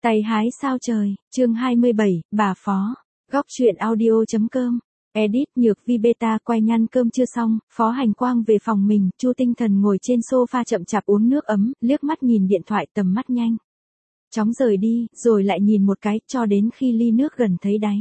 Tay hái sao trời, chương 27, bà Phó. Góc truyện audio.com. Edit Nhược Vi Beta quay nhăn cơm chưa xong, Phó Hành Quang về phòng mình, Chu Tinh Thần ngồi trên sofa chậm chạp uống nước ấm, liếc mắt nhìn điện thoại tầm mắt nhanh chóng rời đi, rồi lại nhìn một cái, cho đến khi ly nước gần thấy đáy.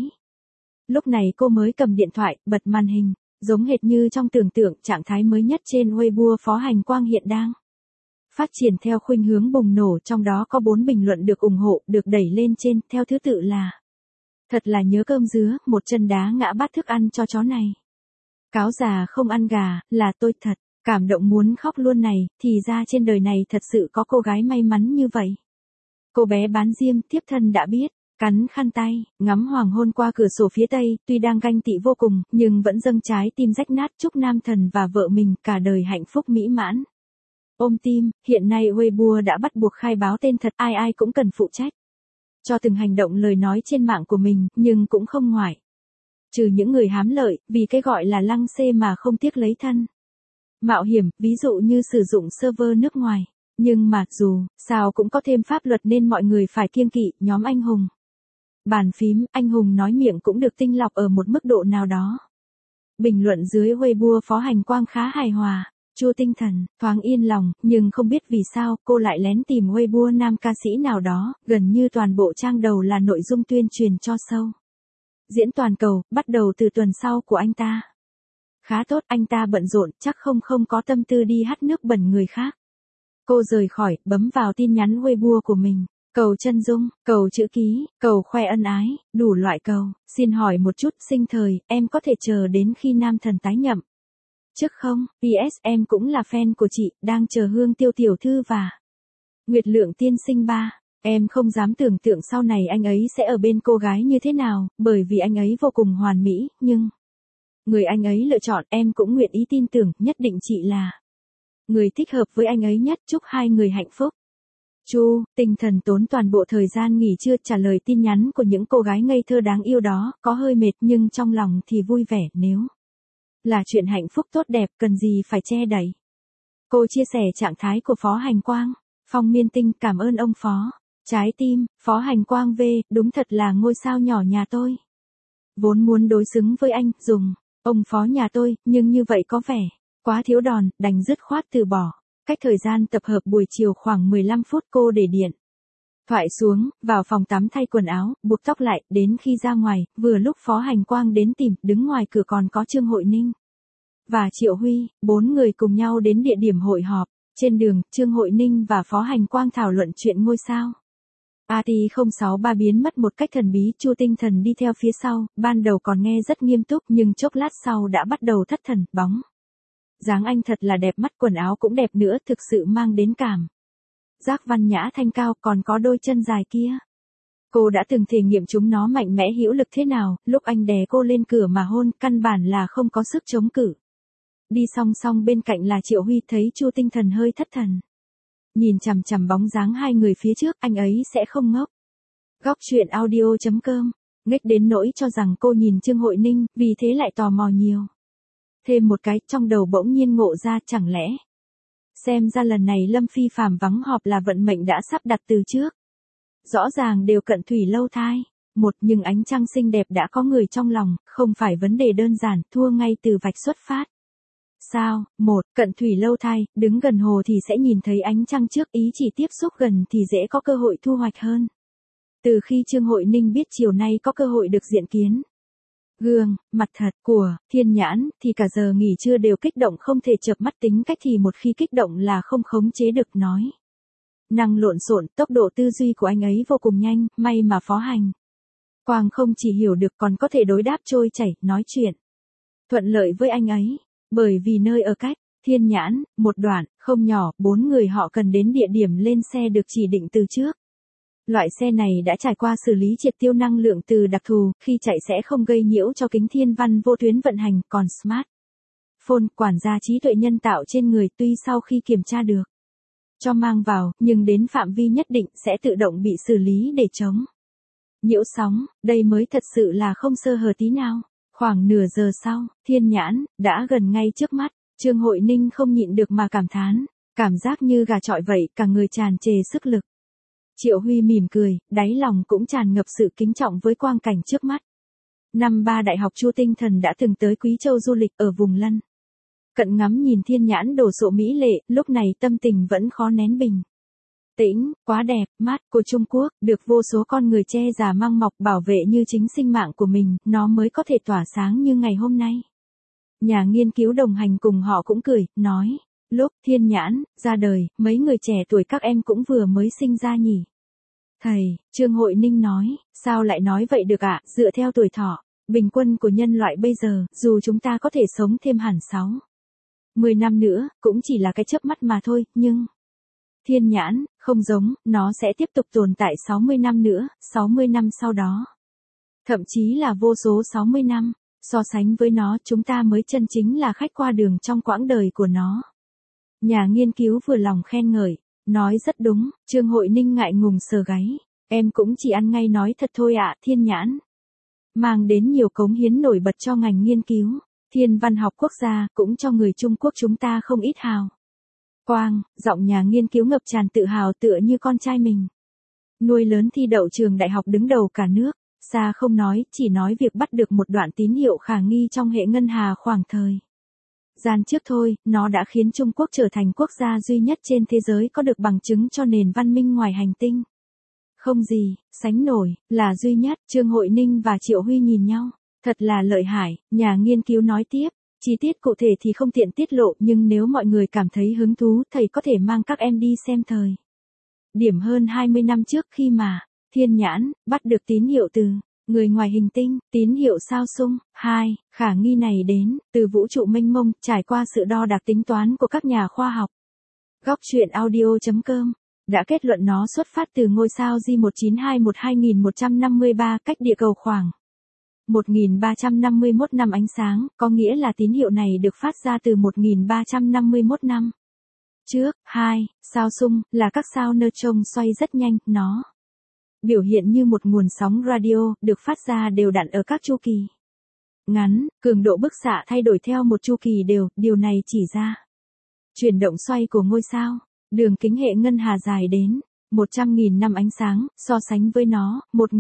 Lúc này cô mới cầm điện thoại, bật màn hình, giống hệt như trong tưởng tượng, trạng thái mới nhất trên Weibo Phó Hành Quang hiện đang phát triển theo khuynh hướng bùng nổ, trong đó có 4 bình luận được ủng hộ, được đẩy lên trên, theo thứ tự là: thật là nhớ cơm dứa, một chân đá ngã bát thức ăn cho chó này. Cáo già không ăn gà, là tôi thật, cảm động muốn khóc luôn này, thì ra trên đời này thật sự có cô gái may mắn như vậy. Cô bé bán diêm, thiếp thân đã biết, cắn khăn tay, ngắm hoàng hôn qua cửa sổ phía tây, tuy đang ganh tị vô cùng, nhưng vẫn dâng trái tim rách nát chúc nam thần và vợ mình cả đời hạnh phúc mỹ mãn. Ôm tim, hiện nay Weibo đã bắt buộc khai báo tên thật, ai ai cũng cần phụ trách cho từng hành động lời nói trên mạng của mình, nhưng cũng không ngoại trừ những người hám lợi, vì cái gọi là lăng xê mà không tiếc lấy thân mạo hiểm, ví dụ như sử dụng server nước ngoài. Nhưng mà dù sao cũng có thêm pháp luật nên mọi người phải kiêng kỵ. Nhóm anh hùng bàn phím, anh hùng nói miệng cũng được tinh lọc ở một mức độ nào đó. Bình luận dưới Weibo Phó Hành Quang khá hài hòa. Chu Tinh Thần thoáng yên lòng, nhưng không biết vì sao cô lại lén tìm Weibo nam ca sĩ nào đó, gần như toàn bộ trang đầu là nội dung tuyên truyền cho show diễn toàn cầu, bắt đầu từ tuần sau của anh ta. Khá tốt, anh ta bận rộn, chắc không có tâm tư đi hắt nước bẩn người khác. Cô rời khỏi, bấm vào tin nhắn Weibo của mình. Cầu chân dung, cầu chữ ký, cầu khoe ân ái, đủ loại cầu. Xin hỏi một chút, sinh thời, em có thể chờ đến khi nam thần tái nhậm trước không? PS em cũng là fan của chị, đang chờ Hương Tiêu tiểu thư và Nguyệt Lượng tiên sinh ba. Em không dám tưởng tượng sau này anh ấy sẽ ở bên cô gái như thế nào, bởi vì anh ấy vô cùng hoàn mỹ, nhưng người anh ấy lựa chọn em cũng nguyện ý tin tưởng, nhất định chị là người thích hợp với anh ấy nhất, chúc hai người hạnh phúc. Chu Tinh Thần tốn toàn bộ thời gian nghỉ trưa trả lời tin nhắn của những cô gái ngây thơ đáng yêu đó, có hơi mệt nhưng trong lòng thì vui vẻ, nếu là chuyện hạnh phúc tốt đẹp, cần gì phải che đậy. Cô chia sẻ trạng thái của Phó Hành Quang. Phong Miên Tinh cảm ơn ông Phó. Trái tim, Phó Hành Quang V, đúng thật là ngôi sao nhỏ nhà tôi. Vốn muốn đối xứng với anh, dùng ông Phó nhà tôi, nhưng như vậy có vẻ quá thiếu đòn, đành dứt khoát từ bỏ. Cách thời gian tập hợp buổi chiều khoảng 15 phút cô để điện thoại xuống, vào phòng tắm thay quần áo, buộc tóc lại, đến khi ra ngoài, vừa lúc Phó Hành Quang đến tìm, đứng ngoài cửa còn có Trương Hội Ninh và Triệu Huy, 4 người cùng nhau đến địa điểm hội họp. Trên đường, Trương Hội Ninh và Phó Hành Quang thảo luận chuyện ngôi sao AT063 biến mất một cách thần bí. Chu Tinh Thần đi theo phía sau, ban đầu còn nghe rất nghiêm túc nhưng chốc lát sau đã bắt đầu thất thần, bóng dáng anh thật là đẹp, mắt quần áo cũng đẹp nữa, thực sự mang đến cảm giác văn nhã thanh cao, còn có đôi chân dài kia. Cô đã từng thể nghiệm chúng nó mạnh mẽ hữu lực thế nào, lúc anh đè cô lên cửa mà hôn, căn bản là không có sức chống cự. Đi song song bên cạnh là Triệu Huy, thấy Chu Tinh Thần hơi thất thần, nhìn chằm chằm bóng dáng hai người phía trước, anh ấy sẽ không ngốc. Góc truyện audio.com, nghếch đến nỗi cho rằng cô nhìn Trương Hội Ninh, vì thế lại tò mò nhiều thêm một cái, trong đầu bỗng nhiên ngộ ra, chẳng lẽ xem ra lần này Lâm Phi Phạm vắng họp là vận mệnh đã sắp đặt từ trước. Rõ ràng đều cận thủy lâu thai. Nhưng ánh trăng xinh đẹp đã có người trong lòng, không phải vấn đề đơn giản, thua ngay từ vạch xuất phát. Sao? Cận thủy lâu thai, đứng gần hồ thì sẽ nhìn thấy ánh trăng trước, ý chỉ tiếp xúc gần thì dễ có cơ hội thu hoạch hơn. Từ khi Trương Hội Ninh biết chiều nay có cơ hội được diện kiến gương mặt thật của Thiên Nhãn, thì cả giờ nghỉ trưa đều kích động không thể chợp mắt, tính cách thì một khi kích động là không khống chế được, nói năng lộn xộn, tốc độ tư duy của anh ấy vô cùng nhanh, may mà Phó Hành Quang không chỉ hiểu được còn có thể đối đáp trôi chảy, nói chuyện thuận lợi với anh ấy, bởi vì nơi ở cách Thiên Nhãn một đoạn không nhỏ, 4 người họ cần đến địa điểm lên xe được chỉ định từ trước. Loại xe này đã trải qua xử lý triệt tiêu năng lượng từ đặc thù, khi chạy sẽ không gây nhiễu cho kính thiên văn vô tuyến vận hành, còn smartphone, quản gia trí tuệ nhân tạo trên người, tuy sau khi kiểm tra được cho mang vào, nhưng đến phạm vi nhất định sẽ tự động bị xử lý để chống nhiễu sóng, đây mới thật sự là không sơ hở tí nào. Khoảng nửa giờ sau, Thiên Nhãn đã gần ngay trước mắt, Trương Hội Ninh không nhịn được mà cảm thán, cảm giác như gà chọi vậy, cả người tràn trề sức lực. Triệu Huy mỉm cười, đáy lòng cũng tràn ngập sự kính trọng với quang cảnh trước mắt. Năm 3 đại học Chu Tinh Thần đã từng tới Quý Châu du lịch ở vùng Lân Cận ngắm nhìn thiên nhãn đồ sộ mỹ lệ, lúc này tâm tình vẫn khó nén bình tĩnh, quá đẹp, mát của Trung Quốc, được vô số con người che già mang mọc bảo vệ như chính sinh mạng của mình, nó mới có thể tỏa sáng như ngày hôm nay. Nhà nghiên cứu đồng hành cùng họ cũng cười, nói, lúc thiên nhãn ra đời, mấy người trẻ tuổi các em cũng vừa mới sinh ra nhỉ. Thầy, Trương Hội Ninh nói, sao lại nói vậy được ạ, dựa theo tuổi thọ bình quân của nhân loại bây giờ, dù chúng ta có thể sống thêm hẳn 10 năm nữa, cũng chỉ là cái chớp mắt mà thôi, nhưng thiên nhãn, không giống, nó sẽ tiếp tục tồn tại 60 năm nữa, 60 năm sau đó. Thậm chí là vô số 60 năm, so sánh với nó chúng ta mới chân chính là khách qua đường trong quãng đời của nó. Nhà nghiên cứu vừa lòng khen ngợi, nói rất đúng, Trương Hội Ninh ngại ngùng sờ gáy, em cũng chỉ ăn ngay nói thật thôi ạ, thiên nhãn mang đến nhiều cống hiến nổi bật cho ngành nghiên cứu, thiên văn học quốc gia, cũng cho người Trung Quốc chúng ta không ít hào quang, giọng nhà nghiên cứu ngập tràn tự hào tựa như con trai mình. Nuôi lớn thi đậu trường đại học đứng đầu cả nước, xa không nói, chỉ nói việc bắt được một đoạn tín hiệu khả nghi trong hệ ngân hà khoảng thời gian trước thôi, nó đã khiến Trung Quốc trở thành quốc gia duy nhất trên thế giới có được bằng chứng cho nền văn minh ngoài hành tinh. Không gì sánh nổi, là duy nhất. Trương Hội Ninh và Triệu Huy nhìn nhau, thật là lợi hại, nhà nghiên cứu nói tiếp. Chi tiết cụ thể thì không tiện tiết lộ, nhưng nếu mọi người cảm thấy hứng thú, thầy có thể mang các em đi xem thời điểm hơn 20 năm trước khi mà thiên nhãn bắt được tín hiệu từ người ngoài hành tinh, tín hiệu sao Sung 2, khả nghi này đến từ vũ trụ mênh mông, trải qua sự đo đạc tính toán của các nhà khoa học. Góc truyện audio.com đã kết luận nó xuất phát từ ngôi sao J1921-2153 cách địa cầu khoảng 1351 năm ánh sáng, có nghĩa là tín hiệu này được phát ra từ 1351 năm trước. 2. Sao Sung là các sao neutron xoay rất nhanh, nó biểu hiện như một nguồn sóng radio, được phát ra đều đặn ở các chu kỳ ngắn, cường độ bức xạ thay đổi theo một chu kỳ đều, điều này chỉ ra chuyển động xoay của ngôi sao. Đường kính hệ ngân hà dài đến 100.000 năm ánh sáng, so sánh với nó,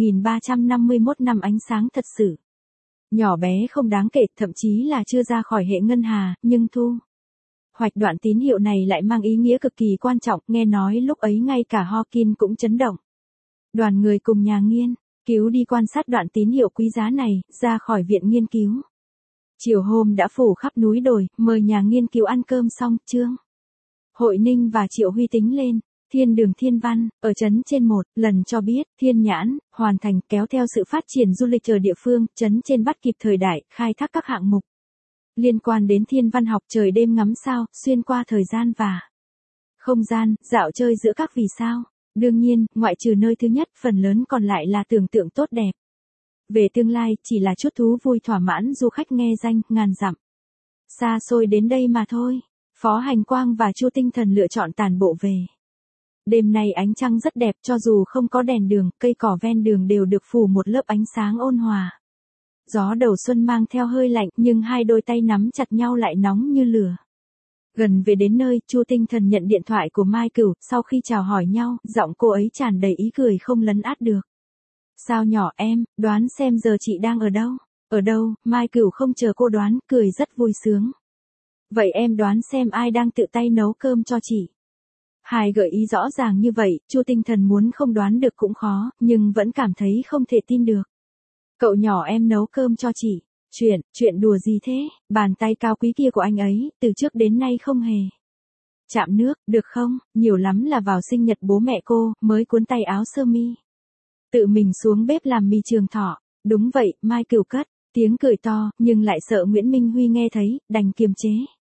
1351 năm ánh sáng thật sự nhỏ bé không đáng kể, thậm chí là chưa ra khỏi hệ ngân hà, nhưng thu hoạch đoạn tín hiệu này lại mang ý nghĩa cực kỳ quan trọng, nghe nói lúc ấy ngay cả Hawking cũng chấn động. Đoàn người cùng nhà nghiên cứu đi quan sát đoạn tín hiệu quý giá này, ra khỏi viện nghiên cứu. Chiều hôm đã phủ khắp núi đồi, mời nhà nghiên cứu ăn cơm xong, Trương Hội Ninh và Triệu Huy tính lên. Thiên đường thiên văn, ở trấn trên một lần cho biết, thiên nhãn, hoàn thành, kéo theo sự phát triển du lịch ở địa phương, trấn trên bắt kịp thời đại, khai thác các hạng mục liên quan đến thiên văn học, trời đêm ngắm sao, xuyên qua thời gian và không gian, dạo chơi giữa các vì sao. Đương nhiên, ngoại trừ nơi thứ nhất, phần lớn còn lại là tưởng tượng tốt đẹp về tương lai, chỉ là chút thú vui thỏa mãn du khách nghe danh, ngàn dặm xa xôi đến đây mà thôi. Phó Hành Quang và Chu Tinh Thần lựa chọn tản bộ về. Đêm nay ánh trăng rất đẹp, cho dù không có đèn đường, cây cỏ ven đường đều được phủ một lớp ánh sáng ôn hòa. Gió đầu xuân mang theo hơi lạnh, nhưng hai đôi tay nắm chặt nhau lại nóng như lửa. Gần về đến nơi, Chu Tinh Thần nhận điện thoại của Mai Cửu, sau khi chào hỏi nhau, giọng cô ấy tràn đầy ý cười không lấn át được. Sao nhỏ em, đoán xem giờ chị đang ở đâu? Ở đâu? Mai Cửu không chờ cô đoán, cười rất vui sướng. Vậy em đoán xem ai đang tự tay nấu cơm cho chị? Hai gợi ý rõ ràng như vậy, Chu Tinh Thần muốn không đoán được cũng khó, nhưng vẫn cảm thấy không thể tin được. Cậu nhỏ em nấu cơm cho chị. Chuyện đùa gì thế? Bàn tay cao quý kia của anh ấy, từ trước đến nay không hề chạm nước, được không? Nhiều lắm là vào sinh nhật bố mẹ cô, mới cuốn tay áo sơ mi tự mình xuống bếp làm mì trường thọ. Đúng vậy, Mai Cửu cất tiếng cười to, nhưng lại sợ Nguyễn Minh Huy nghe thấy, đành kiềm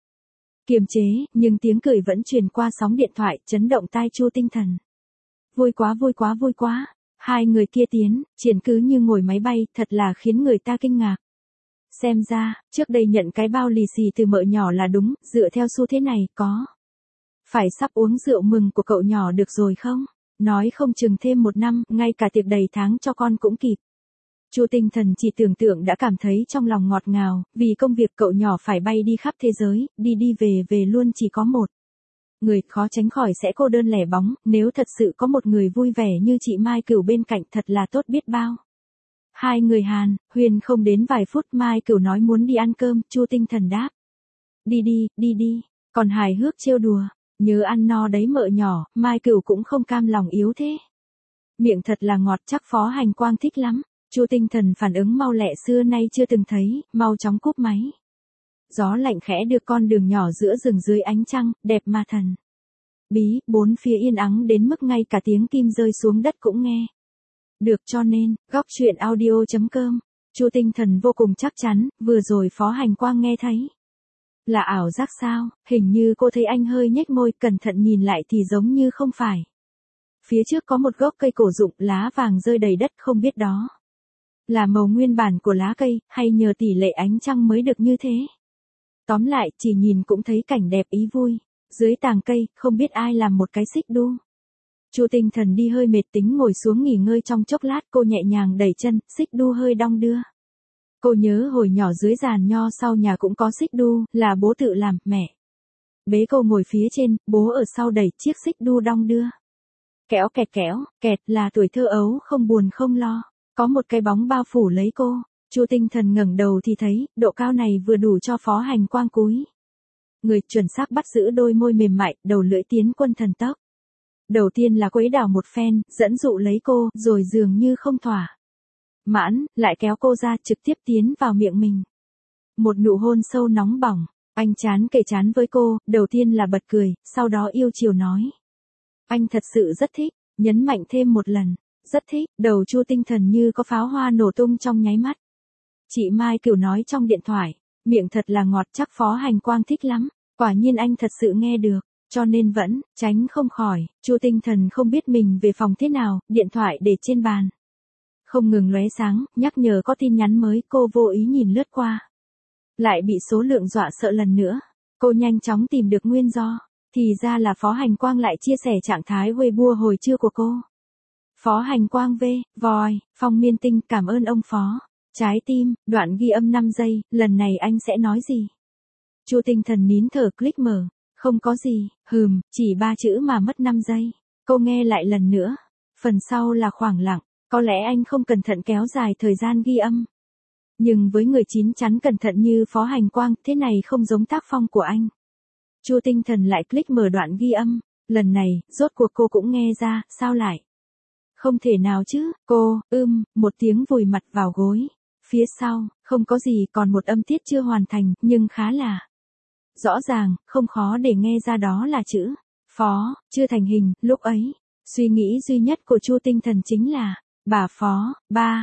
chế, nhưng tiếng cười vẫn truyền qua sóng điện thoại, chấn động tai Chu Tinh Thần. Vui quá. Hai người kia triển cứ như ngồi máy bay, thật là khiến người ta kinh ngạc. Xem ra, trước đây nhận cái bao lì xì từ mợ nhỏ là đúng, dựa theo xu thế này, có phải sắp uống rượu mừng của cậu nhỏ được rồi không? Nói không chừng thêm 1 năm, ngay cả tiệc đầy tháng cho con cũng kịp. Chu Tinh Thần chỉ tưởng tượng đã cảm thấy trong lòng ngọt ngào, vì công việc cậu nhỏ phải bay đi khắp thế giới, đi về luôn chỉ có 1 Người khó tránh khỏi sẽ cô đơn lẻ bóng, nếu thật sự có một người vui vẻ như chị Mai Cửu bên cạnh thật là tốt biết bao. Hai người Hàn, Huyền không đến vài phút Mai Cửu nói muốn đi ăn cơm, Chu Tinh Thần đáp. Đi đi, còn hài hước trêu đùa, nhớ ăn no đấy mợ nhỏ, Mai Cửu cũng không cam lòng yếu thế. Miệng thật là ngọt chắc Phó Hành Quang thích lắm, Chu Tinh Thần phản ứng mau lẹ xưa nay chưa từng thấy, mau chóng cúp máy. Gió lạnh khẽ đưa con đường nhỏ giữa rừng dưới ánh trăng, đẹp ma thần. Bí, bốn phía yên ắng đến mức ngay cả tiếng kim rơi xuống đất cũng nghe. Được cho nên, góc chuyện audio.com, Chu Tinh Thần vô cùng chắc chắn, vừa rồi Phó Hành Quang nghe thấy. Là ảo giác sao, hình như cô thấy anh hơi nhếch môi, cẩn thận nhìn lại thì giống như không phải. Phía trước có một gốc cây cổ rụng, lá vàng rơi đầy đất, không biết đó là màu nguyên bản của lá cây, hay nhờ tỷ lệ ánh trăng mới được như thế. Tóm lại, chỉ nhìn cũng thấy cảnh đẹp ý vui. Dưới tàng cây, không biết ai làm một cái xích đu. Chu Tinh Thần đi hơi mệt tính ngồi xuống nghỉ ngơi trong chốc lát, cô nhẹ nhàng đẩy chân, xích đu hơi đong đưa. Cô nhớ hồi nhỏ dưới giàn nho sau nhà cũng có xích đu, là bố tự làm, mẹ bế cô ngồi phía trên, bố ở sau đẩy chiếc xích đu đong đưa. Kéo kẹt là tuổi thơ ấu không buồn không lo. Có một cái bóng bao phủ lấy cô. Chu Tinh Thần ngẩng đầu thì thấy, độ cao này vừa đủ cho Phó Hành Quang cúi. Người chuẩn xác bắt giữ đôi môi mềm mại, đầu lưỡi tiến quân thần tốc. Đầu tiên là quấy đảo một phen, dẫn dụ lấy cô, rồi dường như không thỏa mãn, lại kéo cô ra trực tiếp tiến vào miệng mình. Một nụ hôn sâu nóng bỏng, anh chán kề chán với cô, đầu tiên là bật cười, sau đó yêu chiều nói. Anh thật sự rất thích, nhấn mạnh thêm một lần, rất thích, đầu Chu Tinh Thần như có pháo hoa nổ tung trong nháy mắt. Chị Mai Cửu nói trong điện thoại, miệng thật là ngọt chắc Phó Hành Quang thích lắm, quả nhiên anh thật sự nghe được, cho nên vẫn tránh không khỏi. Chu Tinh Thần không biết mình về phòng thế nào, điện thoại để trên bàn. Không ngừng lóe sáng, nhắc nhở có tin nhắn mới, cô vô ý nhìn lướt qua. Lại bị số lượng dọa sợ lần nữa, cô nhanh chóng tìm được nguyên do, thì ra là Phó Hành Quang lại chia sẻ trạng thái Weibo hồi trưa của cô. Phó Hành Quang voi, Phong Miên Tinh cảm ơn ông Phó. Trái tim, đoạn ghi âm 5 giây, lần này anh sẽ nói gì? Chu Tinh Thần nín thở click mở, không có gì, chỉ 3 chữ mà mất 5 giây. Cô nghe lại lần nữa, phần sau là khoảng lặng, có lẽ anh không cẩn thận kéo dài thời gian ghi âm. Nhưng với người chín chắn cẩn thận như Phó Hành Quang, thế này không giống tác phong của anh. Chu Tinh Thần lại click mở đoạn ghi âm, lần này, rốt cuộc cô cũng nghe ra, sao lại? Không thể nào chứ, cô, một tiếng vùi mặt vào gối. Phía sau, không có gì, còn một âm tiết chưa hoàn thành, nhưng khá là rõ ràng, không khó để nghe ra đó là chữ Phó, chưa thành hình. Lúc ấy, suy nghĩ duy nhất của Chu Tinh Thần chính là bà Phó,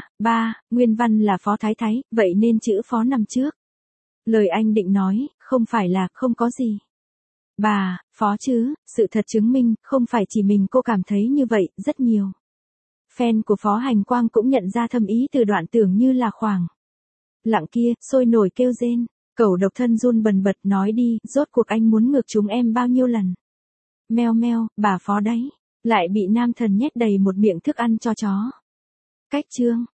nguyên văn là Phó Thái Thái, vậy nên chữ Phó nằm trước. Lời anh định nói, không phải là không có gì. Bà, Phó chứ, sự thật chứng minh, không phải chỉ mình cô cảm thấy như vậy, rất nhiều fan của Phó Hành Quang cũng nhận ra thâm ý từ đoạn tưởng như là khoảng lặng kia, sôi nổi kêu rên. Cẩu độc thân run bần bật nói đi, rốt cuộc anh muốn ngược chúng em bao nhiêu lần. Meo meo, bà Phó đấy. Lại bị nam thần nhét đầy một miệng thức ăn cho chó. Cách chương.